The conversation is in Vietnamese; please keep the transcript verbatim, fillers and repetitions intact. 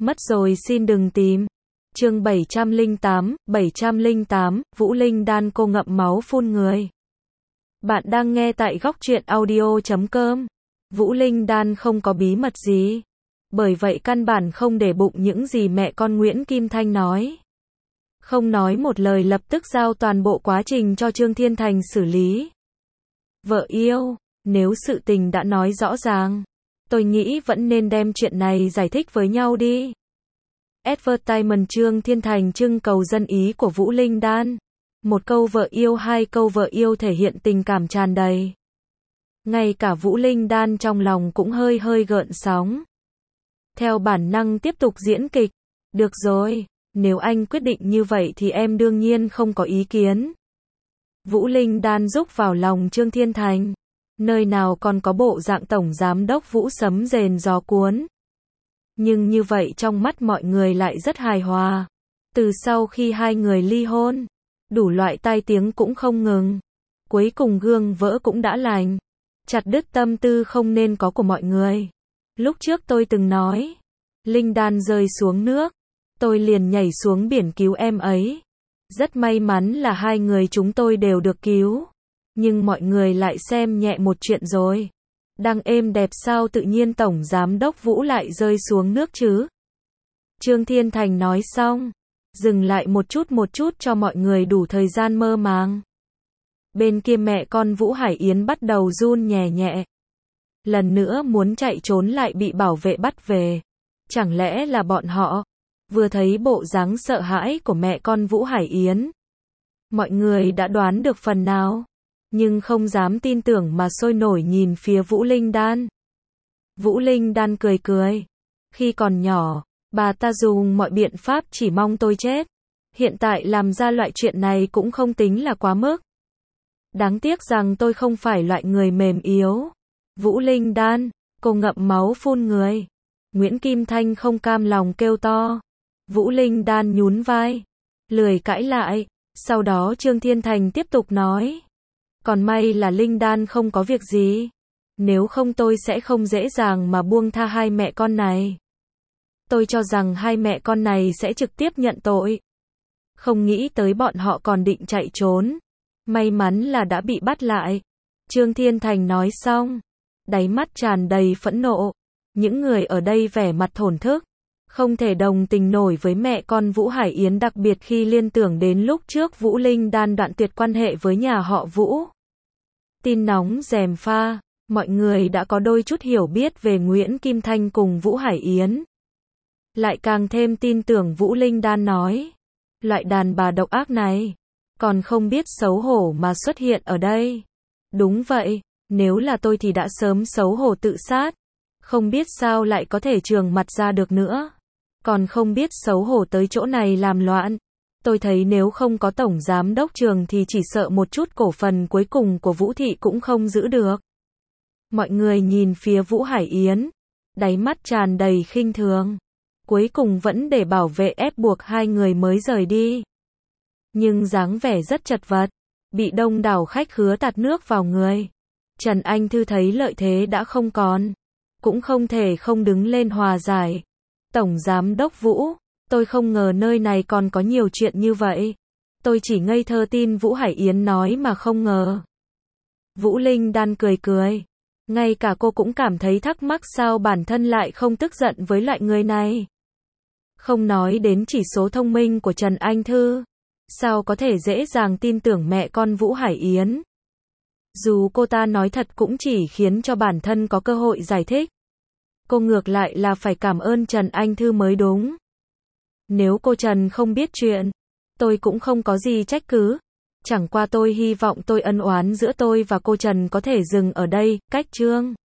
Mất rồi xin đừng tìm. Chương bảy trăm lẻ tám, bảy trăm lẻ tám, Vũ Linh Đan cô ngậm máu phun người. Bạn đang nghe tại góc truyện audio chấm com. Vũ Linh Đan không có bí mật gì. Bởi vậy căn bản không để bụng những gì mẹ con Nguyễn Kim Thanh nói. Không nói một lời lập tức giao toàn bộ quá trình cho Trương Thiên Thành xử lý. Vợ yêu, nếu sự tình đã nói rõ ràng, tôi nghĩ vẫn nên đem chuyện này giải thích với nhau đi. Advertisement Trương Thiên Thành trưng cầu dân ý của Vũ Linh Đan. Một câu vợ yêu, hai câu vợ yêu thể hiện tình cảm tràn đầy. Ngay cả Vũ Linh Đan trong lòng cũng hơi hơi gợn sóng. Theo bản năng tiếp tục diễn kịch. Được rồi, nếu anh quyết định như vậy thì em đương nhiên không có ý kiến. Vũ Linh Đan rúc vào lòng Trương Thiên Thành. Nơi nào còn có bộ dạng tổng giám đốc Vũ sấm rền gió cuốn. Nhưng như vậy trong mắt mọi người lại rất hài hòa. Từ sau khi hai người ly hôn, đủ loại tai tiếng cũng không ngừng. Cuối cùng gương vỡ cũng đã lành. Chặt đứt tâm tư không nên có của mọi người. Lúc trước tôi từng nói, Linh Đan rơi xuống nước, tôi liền nhảy xuống biển cứu em ấy. Rất may mắn là hai người chúng tôi đều được cứu. Nhưng mọi người lại xem nhẹ một chuyện rồi. Đang êm đẹp sao tự nhiên Tổng Giám đốc Vũ lại rơi xuống nước chứ? Trương Thiên Thành nói xong, dừng lại một chút một chút cho mọi người đủ thời gian mơ màng. Bên kia mẹ con Vũ Hải Yến bắt đầu run nhẹ nhẹ. Lần nữa muốn chạy trốn lại bị bảo vệ bắt về. Chẳng lẽ là bọn họ? Vừa thấy bộ dáng sợ hãi của mẹ con Vũ Hải Yến, mọi người đã đoán được phần nào, nhưng không dám tin tưởng mà sôi nổi nhìn phía Vũ Linh Đan. Vũ Linh Đan cười cười. Khi còn nhỏ, bà ta dùng mọi biện pháp chỉ mong tôi chết. Hiện tại làm ra loại chuyện này cũng không tính là quá mức. Đáng tiếc rằng tôi không phải loại người mềm yếu. Vũ Linh Đan, cô ngậm máu phun người. Nguyễn Kim Thanh không cam lòng kêu to. Vũ Linh Đan nhún vai, lười cãi lại. Sau đó Trương Thiên Thành tiếp tục nói. Còn may là Linh Đan không có việc gì. Nếu không tôi sẽ không dễ dàng mà buông tha hai mẹ con này. Tôi cho rằng hai mẹ con này sẽ trực tiếp nhận tội. Không nghĩ tới bọn họ còn định chạy trốn. May mắn là đã bị bắt lại. Trương Thiên Thành nói xong, đáy mắt tràn đầy phẫn nộ. Những người ở đây vẻ mặt thổn thức, không thể đồng tình nổi với mẹ con Vũ Hải Yến, đặc biệt khi liên tưởng đến lúc trước Vũ Linh Đan đoạn tuyệt quan hệ với nhà họ Vũ. Tin nóng rèm pha, mọi người đã có đôi chút hiểu biết về Nguyễn Kim Thanh cùng Vũ Hải Yến. Lại càng thêm tin tưởng Vũ Linh Đan nói. Loại đàn bà độc ác này, còn không biết xấu hổ mà xuất hiện ở đây. Đúng vậy, nếu là tôi thì đã sớm xấu hổ tự sát. Không biết sao lại có thể trường mặt ra được nữa. Còn không biết xấu hổ tới chỗ này làm loạn. Tôi thấy nếu không có Tổng Giám đốc Trường thì chỉ sợ một chút cổ phần cuối cùng của Vũ Thị cũng không giữ được. Mọi người nhìn phía Vũ Hải Yến, đáy mắt tràn đầy khinh thường. Cuối cùng vẫn để bảo vệ ép buộc hai người mới rời đi. Nhưng dáng vẻ rất chật vật, bị đông đảo khách khứa tạt nước vào người. Trần Anh Thư thấy lợi thế đã không còn, cũng không thể không đứng lên hòa giải. Tổng Giám đốc Vũ, tôi không ngờ nơi này còn có nhiều chuyện như vậy. Tôi chỉ ngây thơ tin Vũ Hải Yến nói mà không ngờ. Vũ Linh Đan cười cười. Ngay cả cô cũng cảm thấy thắc mắc sao bản thân lại không tức giận với loại người này. Không nói đến chỉ số thông minh của Trần Anh Thư, sao có thể dễ dàng tin tưởng mẹ con Vũ Hải Yến. Dù cô ta nói thật cũng chỉ khiến cho bản thân có cơ hội giải thích. Cô ngược lại là phải cảm ơn Trần Anh Thư mới đúng. Nếu cô Trần không biết chuyện, tôi cũng không có gì trách cứ. Chẳng qua tôi hy vọng tôi ân oán giữa tôi và cô Trần có thể dừng ở đây. Cách Trương